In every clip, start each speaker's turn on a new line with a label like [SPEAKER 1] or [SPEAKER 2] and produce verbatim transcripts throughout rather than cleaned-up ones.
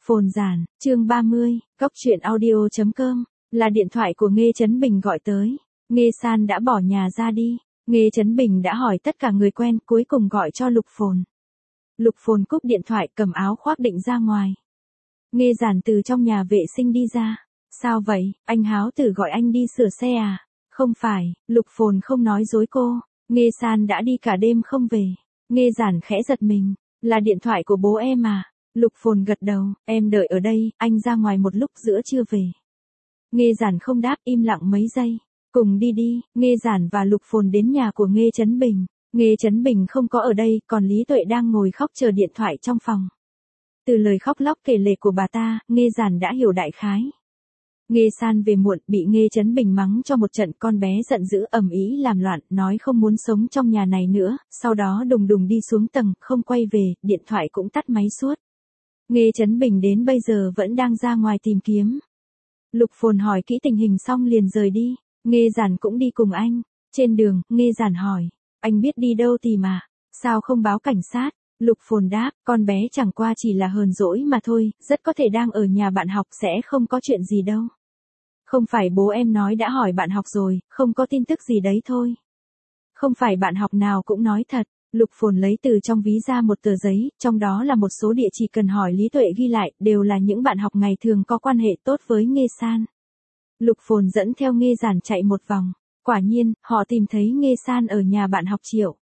[SPEAKER 1] Phồn giản, chương ba mươi, Cóc truyện audio chấm com, là điện thoại của Nghê Chấn Bình gọi tới. Nghê San đã bỏ nhà ra đi. Nghê Chấn Bình đã hỏi tất cả người quen, cuối cùng gọi cho Lục Phồn. Lục Phồn cúp điện thoại, cầm áo khoác định ra ngoài. Nghê giản từ trong nhà vệ sinh đi ra. Sao vậy, anh Háo Tử gọi anh đi sửa xe à? Không phải, Lục Phồn không nói dối cô. Nghê San đã đi cả đêm không về. Nghê giản khẽ giật mình. Là điện thoại của bố em à? Lục Phồn gật đầu, em đợi ở đây, anh ra ngoài một lúc giữa trưa về. Nghê giản không đáp, im lặng mấy giây. Cùng đi đi, Nghê giản và Lục Phồn đến nhà của Nghê Chấn Bình. Nghê Chấn Bình không có ở đây, còn Lý Tuệ đang ngồi khóc chờ điện thoại trong phòng. Từ lời khóc lóc kể lể của bà ta, Nghê giản đã hiểu đại khái. Nghê San về muộn, bị Nghê Chấn Bình mắng cho một trận, con bé giận dữ ầm ĩ làm loạn, nói không muốn sống trong nhà này nữa, sau đó đùng đùng đi xuống tầng, không quay về, điện thoại cũng tắt máy suốt. Nghê Chấn Bình đến bây giờ vẫn đang ra ngoài tìm kiếm. Lục Phồn hỏi kỹ tình hình xong liền rời đi. Nghê giản cũng đi cùng anh. Trên đường, Nghê giản hỏi, anh biết đi đâu tìm à? Sao không báo cảnh sát? Lục Phồn đáp, con bé chẳng qua chỉ là hờn dỗi mà thôi, rất có thể đang ở nhà bạn học, sẽ không có chuyện gì đâu. Không phải bố em nói đã hỏi bạn học rồi, không có tin tức gì đấy thôi. Không phải bạn học nào cũng nói thật. Lục Phồn lấy từ trong ví ra một tờ giấy, trong đó là một số địa chỉ cần hỏi Lý Tuệ ghi lại, đều là những bạn học ngày thường có quan hệ tốt với Nghê San. Lục Phồn dẫn theo Nghê giản chạy một vòng. Quả nhiên, họ tìm thấy Nghê San ở nhà bạn học Triệu.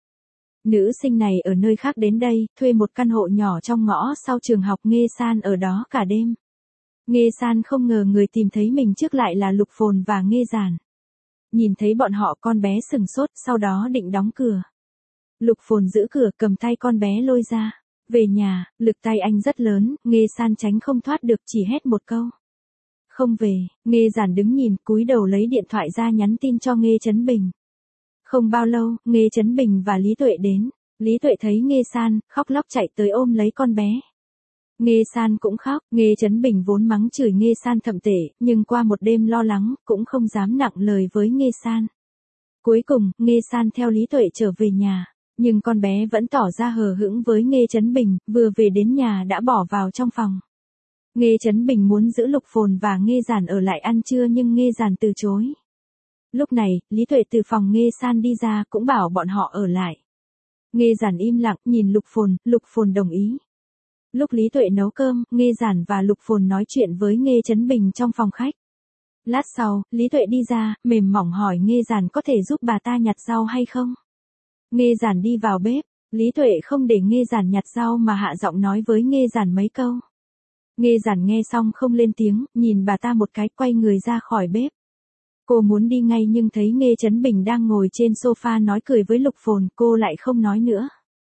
[SPEAKER 1] Nữ sinh này ở nơi khác đến đây, thuê một căn hộ nhỏ trong ngõ sau trường học. Nghê San ở đó cả đêm. Nghê San không ngờ người tìm thấy mình trước lại là Lục Phồn và Nghê giản. Nhìn thấy bọn họ, con bé sừng sốt, sau đó định đóng cửa. Lục Phồn giữ cửa, cầm tay con bé lôi ra. Về nhà, lực tay anh rất lớn, Nghê San tránh không thoát được, chỉ hét một câu. Không về. Nghê giản đứng nhìn, cúi đầu lấy điện thoại ra nhắn tin cho Nghê Chấn Bình. Không bao lâu, Nghê Chấn Bình và Lý Tuệ đến. Lý Tuệ thấy Nghê San, khóc lóc chạy tới ôm lấy con bé. Nghê San cũng khóc. Nghê Chấn Bình vốn mắng chửi Nghê San thậm tệ, nhưng qua một đêm lo lắng, cũng không dám nặng lời với Nghê San. Cuối cùng, Nghê San theo Lý Tuệ trở về nhà. Nhưng con bé vẫn tỏ ra hờ hững với Nghê Chấn Bình, vừa về đến nhà đã bỏ vào trong phòng. Nghê Chấn Bình muốn giữ Lục Phồn và Nghê giản ở lại ăn trưa nhưng Nghê giản từ chối. Lúc này, Lý Tuệ từ phòng Nghê San đi ra cũng bảo bọn họ ở lại. Nghê giản im lặng nhìn Lục Phồn, Lục Phồn đồng ý. Lúc Lý Tuệ nấu cơm, Nghê giản và Lục Phồn nói chuyện với Nghê Chấn Bình trong phòng khách. Lát sau, Lý Tuệ đi ra, mềm mỏng hỏi Nghê giản có thể giúp bà ta nhặt rau hay không? Nghê giản đi vào bếp, Lý Tuệ không để Nghê giản nhặt rau mà hạ giọng nói với Nghê giản mấy câu. Nghê giản nghe xong không lên tiếng, nhìn bà ta một cái, quay người ra khỏi bếp. Cô muốn đi ngay nhưng thấy Nghê Chấn Bình đang ngồi trên sofa nói cười với Lục Phồn, cô lại không nói nữa.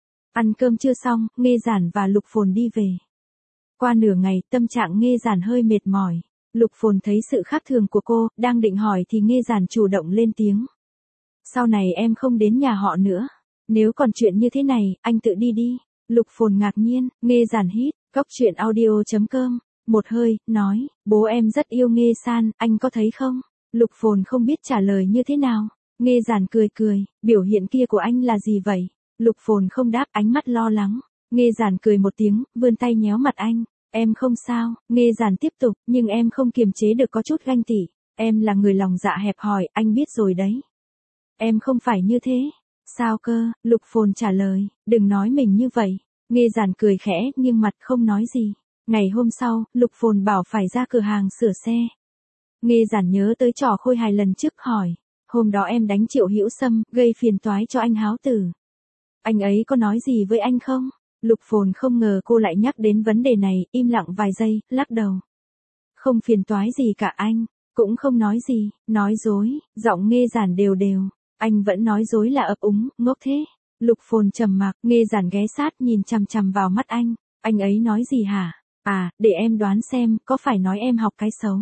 [SPEAKER 1] Ăn cơm chưa xong, Nghê giản và Lục Phồn đi về. Qua nửa ngày, tâm trạng Nghê giản hơi mệt mỏi. Lục Phồn thấy sự khác thường của cô, đang định hỏi thì Nghê giản chủ động lên tiếng. Sau này em không đến nhà họ nữa. Nếu còn chuyện như thế này, anh tự đi đi. Lục Phồn ngạc nhiên. Nghê giản hít, Cóc truyện audio chấm com, một hơi, nói, bố em rất yêu Nghê San, anh có thấy không? Lục Phồn không biết trả lời như thế nào. Nghê giản cười cười, biểu hiện kia của anh là gì vậy? Lục Phồn không đáp, ánh mắt lo lắng. Nghê giản cười một tiếng, vươn tay nhéo mặt anh. Em không sao. Nghê giản tiếp tục, nhưng em không kiềm chế được có chút ganh tị. Em là người lòng dạ hẹp hòi, anh biết rồi đấy. Em không phải như thế. Sao cơ? Lục Phồn trả lời, đừng nói mình như vậy. Nghê giản cười khẽ, nhưng mặt không nói gì. Ngày hôm sau, Lục Phồn bảo phải ra cửa hàng sửa xe. Nghê giản nhớ tới trò khôi hài lần trước hỏi. Hôm đó em đánh Triệu Hữu Sâm, gây phiền toái cho anh Háo Tử. Anh ấy có nói gì với anh không? Lục Phồn không ngờ cô lại nhắc đến vấn đề này, im lặng vài giây, lắc đầu. Không phiền toái gì cả anh, cũng không nói gì, nói dối, giọng Nghê giản đều đều. Anh vẫn nói dối là ấp úng, ngốc thế. Lục Phồn trầm mặc, Nghê giản ghé sát nhìn chằm chằm vào mắt anh. Anh ấy nói gì hả? À, để em đoán xem, có phải nói em học cái xấu?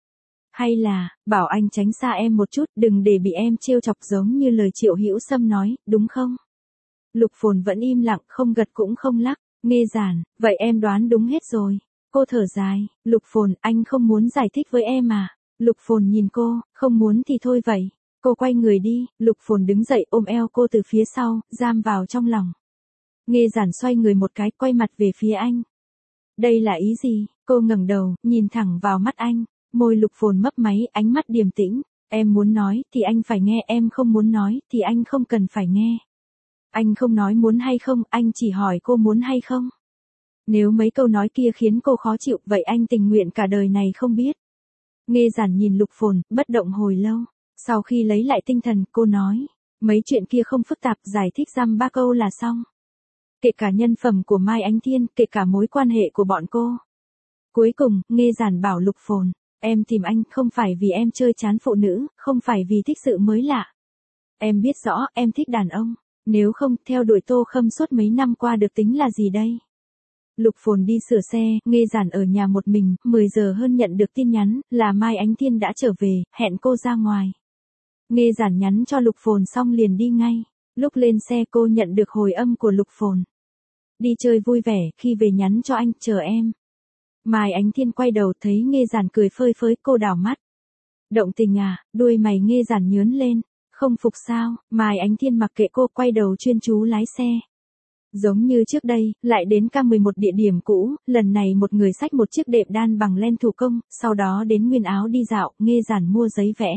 [SPEAKER 1] Hay là, bảo anh tránh xa em một chút, đừng để bị em trêu chọc giống như lời Triệu Hữu Sâm nói, đúng không? Lục Phồn vẫn im lặng, không gật cũng không lắc. Nghê giản, vậy em đoán đúng hết rồi. Cô thở dài, Lục Phồn, anh không muốn giải thích với em à? Lục Phồn nhìn cô, không muốn thì thôi vậy. Cô quay người đi, Lục Phồn đứng dậy ôm eo cô từ phía sau, giam vào trong lòng. Nghê giản xoay người một cái, quay mặt về phía anh. Đây là ý gì? Cô ngẩng đầu, nhìn thẳng vào mắt anh, môi Lục Phồn mấp máy, ánh mắt điềm tĩnh. Em muốn nói thì anh phải nghe, em không muốn nói thì anh không cần phải nghe. Anh không nói muốn hay không, anh chỉ hỏi cô muốn hay không. Nếu mấy câu nói kia khiến cô khó chịu, vậy anh tình nguyện cả đời này không biết. Nghe Giản nhìn Lục Phồn, bất động hồi lâu. Sau khi lấy lại tinh thần, cô nói, mấy chuyện kia không phức tạp, giải thích dăm ba câu là xong. Kể cả nhân phẩm của Mai Ánh Thiên, kể cả mối quan hệ của bọn cô. Cuối cùng, Nghe Giản bảo Lục Phồn, em tìm anh không phải vì em chơi chán phụ nữ, không phải vì thích sự mới lạ. Em biết rõ, em thích đàn ông. Nếu không, theo đuổi Tô Khâm suốt mấy năm qua được tính là gì đây? Lục Phồn đi sửa xe, Nghe Giản ở nhà một mình, mười giờ hơn nhận được tin nhắn, là Mai Ánh Thiên đã trở về, hẹn cô ra ngoài. Nghe Giản nhắn cho Lục Phồn xong liền đi ngay. Lúc lên xe cô nhận được hồi âm của Lục Phồn. Đi chơi vui vẻ, khi về nhắn cho anh, chờ em. Mai Ánh Thiên quay đầu thấy Nghe Giản cười phơi phới, cô đảo mắt. Động tình à, đuôi mày Nghe Giản nhướng lên. Không phục sao, Mai Ánh Thiên mặc kệ cô, quay đầu chuyên chú lái xe. Giống như trước đây, lại đến K mười một địa điểm cũ, lần này một người xách một chiếc đệm đan bằng len thủ công, sau đó đến Nguyên Áo đi dạo, Nghe Giản mua giấy vẽ.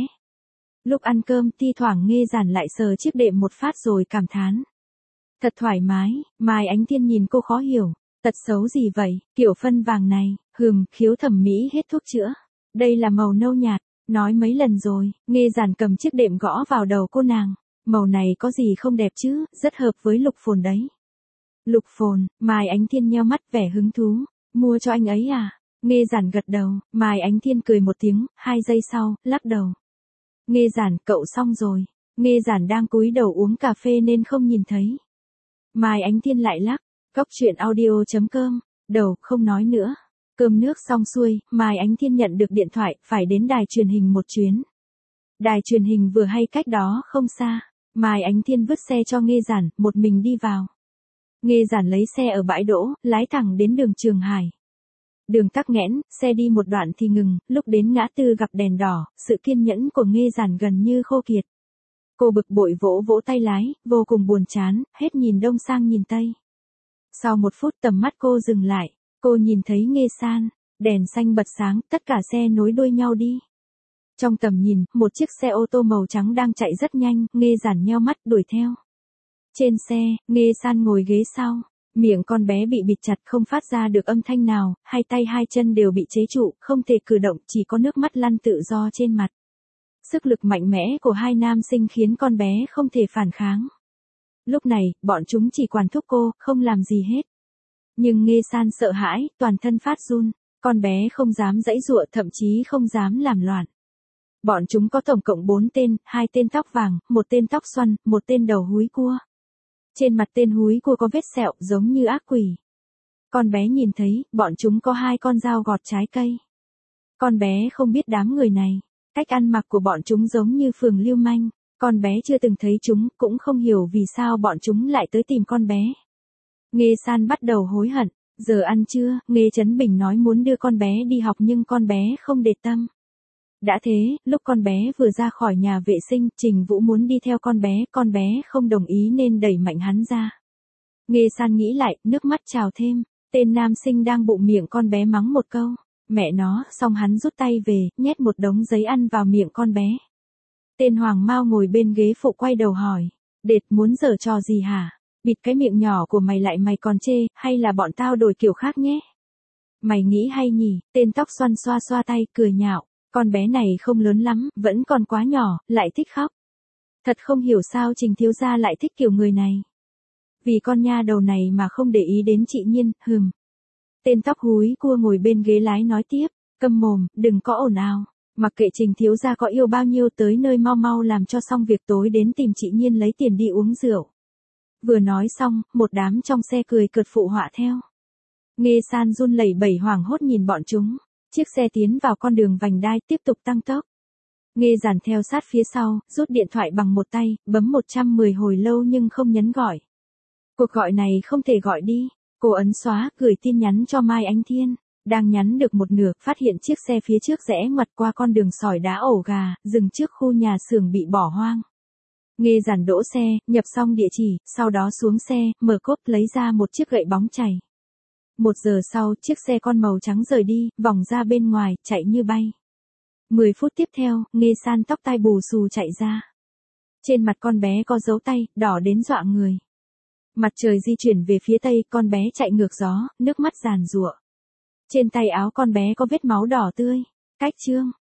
[SPEAKER 1] Lúc ăn cơm, thi thoảng Nghe Giản lại sờ chiếc đệm một phát rồi cảm thán. Thật thoải mái, Mai Ánh Thiên nhìn cô khó hiểu, tật xấu gì vậy, kiểu phân vàng này, hừm, khiếu thẩm mỹ hết thuốc chữa. Đây là màu nâu nhạt, nói mấy lần rồi, Nghe Giản cầm chiếc đệm gõ vào đầu cô nàng. Màu này có gì không đẹp chứ, rất hợp với Lục Phồn đấy. Lục Phồn, Mai Ánh Thiên nheo mắt vẻ hứng thú, mua cho anh ấy à? Nghe Giản gật đầu, Mai Ánh Thiên cười một tiếng, hai giây sau, lắc đầu. Nghe Giản, cậu xong rồi. Nghe Giản đang cúi đầu uống cà phê nên không nhìn thấy. Mai Ánh Thiên lại lắc, cốc truyện audio chấm com, đầu, không nói nữa. Cơm nước xong xuôi, Mai Ánh Thiên nhận được điện thoại, phải đến đài truyền hình một chuyến. Đài truyền hình vừa hay cách đó không xa. Mai Ánh Thiên vứt xe cho Nghe Giản, một mình đi vào. Nghe Giản lấy xe ở bãi đỗ, lái thẳng đến đường Trường Hải. Đường tắc nghẽn, xe đi một đoạn thì ngừng, lúc đến ngã tư gặp đèn đỏ, sự kiên nhẫn của Nghe Giản gần như khô kiệt. Cô bực bội vỗ vỗ tay lái, vô cùng buồn chán, hết nhìn đông sang nhìn tây. Sau một phút tầm mắt cô dừng lại, cô nhìn thấy Nghe San, đèn xanh bật sáng, tất cả xe nối đuôi nhau đi. Trong tầm nhìn, một chiếc xe ô tô màu trắng đang chạy rất nhanh, Nghe Giản nheo mắt đuổi theo. Trên xe, Nghe San ngồi ghế sau, miệng con bé bị bịt chặt không phát ra được âm thanh nào, hai tay hai chân đều bị chế trụ, không thể cử động, chỉ có nước mắt lăn tự do trên mặt. Sức lực mạnh mẽ của hai nam sinh khiến con bé không thể phản kháng. Lúc này, bọn chúng chỉ quản thúc cô, không làm gì hết. Nhưng Nghe San sợ hãi, toàn thân phát run, con bé không dám giãy giụa, thậm chí không dám làm loạn. Bọn chúng có tổng cộng bốn tên, hai tên tóc vàng, một tên tóc xoăn, một tên đầu húi cua. Trên mặt tên húi cua có vết sẹo giống như ác quỷ. Con bé nhìn thấy, bọn chúng có hai con dao gọt trái cây. Con bé không biết đám người này. Cách ăn mặc của bọn chúng giống như phường lưu manh. Con bé chưa từng thấy chúng, cũng không hiểu vì sao bọn chúng lại tới tìm con bé. Nghe San bắt đầu hối hận. Giờ ăn trưa, Nghe Chấn Bình nói muốn đưa con bé đi học nhưng con bé không để tâm. Đã thế, lúc con bé vừa ra khỏi nhà vệ sinh, Trình Vũ muốn đi theo con bé, con bé không đồng ý nên đẩy mạnh hắn ra. Nghe San nghĩ lại, nước mắt trào thêm, tên nam sinh đang bụng miệng con bé mắng một câu, mẹ nó, xong hắn rút tay về, nhét một đống giấy ăn vào miệng con bé. Tên Hoàng Mao ngồi bên ghế phụ quay đầu hỏi, đệt muốn giở trò gì hả? Bịt cái miệng nhỏ của mày lại mày còn chê, hay là bọn tao đổi kiểu khác nhé? Mày nghĩ hay nhỉ? Tên tóc xoăn xoa xoa tay, cười nhạo. Con bé này không lớn lắm, vẫn còn quá nhỏ, lại thích khóc. Thật không hiểu sao Trình thiếu gia lại thích kiểu người này. Vì con nha đầu này mà không để ý đến chị Nhiên, hừm. Tên tóc húi cua ngồi bên ghế lái nói tiếp, câm mồm, đừng có ồn ào. Mặc kệ Trình thiếu gia có yêu bao nhiêu, tới nơi mau mau làm cho xong việc, tối đến tìm chị Nhiên lấy tiền đi uống rượu. Vừa nói xong, một đám trong xe cười cợt phụ họa theo. Nghe San run lẩy bẩy hoảng hốt nhìn bọn chúng. Chiếc xe tiến vào con đường vành đai, tiếp tục tăng tốc. Nghe Giản theo sát phía sau, rút điện thoại bằng một tay, bấm một trăm mười hồi lâu nhưng không nhấn gọi. Cuộc gọi này không thể gọi đi. Cô ấn xóa, gửi tin nhắn cho Mai Ánh Thiên. Đang nhắn được một nửa, phát hiện chiếc xe phía trước rẽ ngoặt qua con đường sỏi đá ổ gà, dừng trước khu nhà xưởng bị bỏ hoang. Nghe Giản đỗ xe, nhập xong địa chỉ, sau đó xuống xe, mở cốp lấy ra một chiếc gậy bóng chày. Một giờ sau, chiếc xe con màu trắng rời đi, vòng ra bên ngoài, chạy như bay. Mười phút tiếp theo, Nghê San tóc tai bù xù chạy ra. Trên mặt con bé có dấu tay, đỏ đến dọa người. Mặt trời di chuyển về phía tây, con bé chạy ngược gió, nước mắt giàn giụa. Trên tay áo con bé có vết máu đỏ tươi. Cách chương